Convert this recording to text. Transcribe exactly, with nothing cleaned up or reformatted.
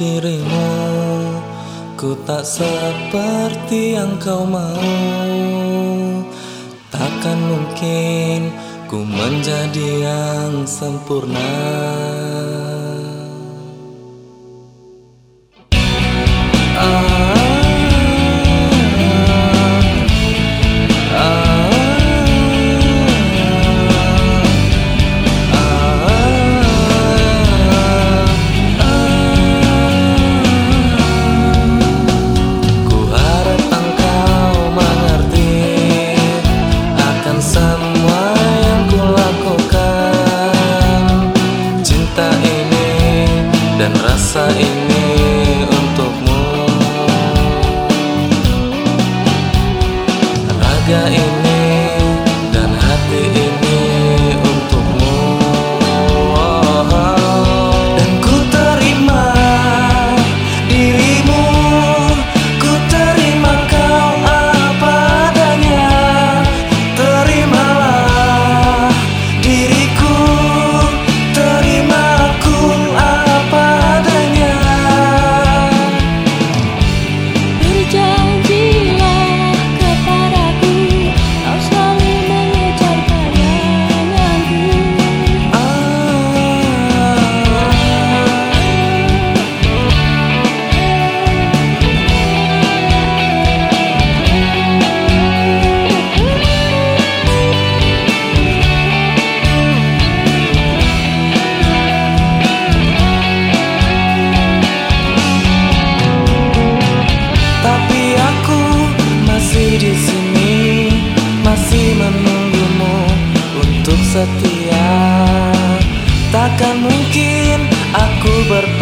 dirimu. Ku tak seperti yang kau mau. Takkan mungkin ku menjadi yang sempurna. Dan rasa ini untukmu, raga ini dan hati ini untukmu. Oh, oh. Dan ku terima dirimu, ku terima kau apa adanya. Terimalah diriku, terima aku apa adanya. Berjanjilah kepadaku, kau selalu mengejar bayanganku. Tapi aku masih di sini, masih menunggumu untuk setia. Takkan mungkin aku berpaling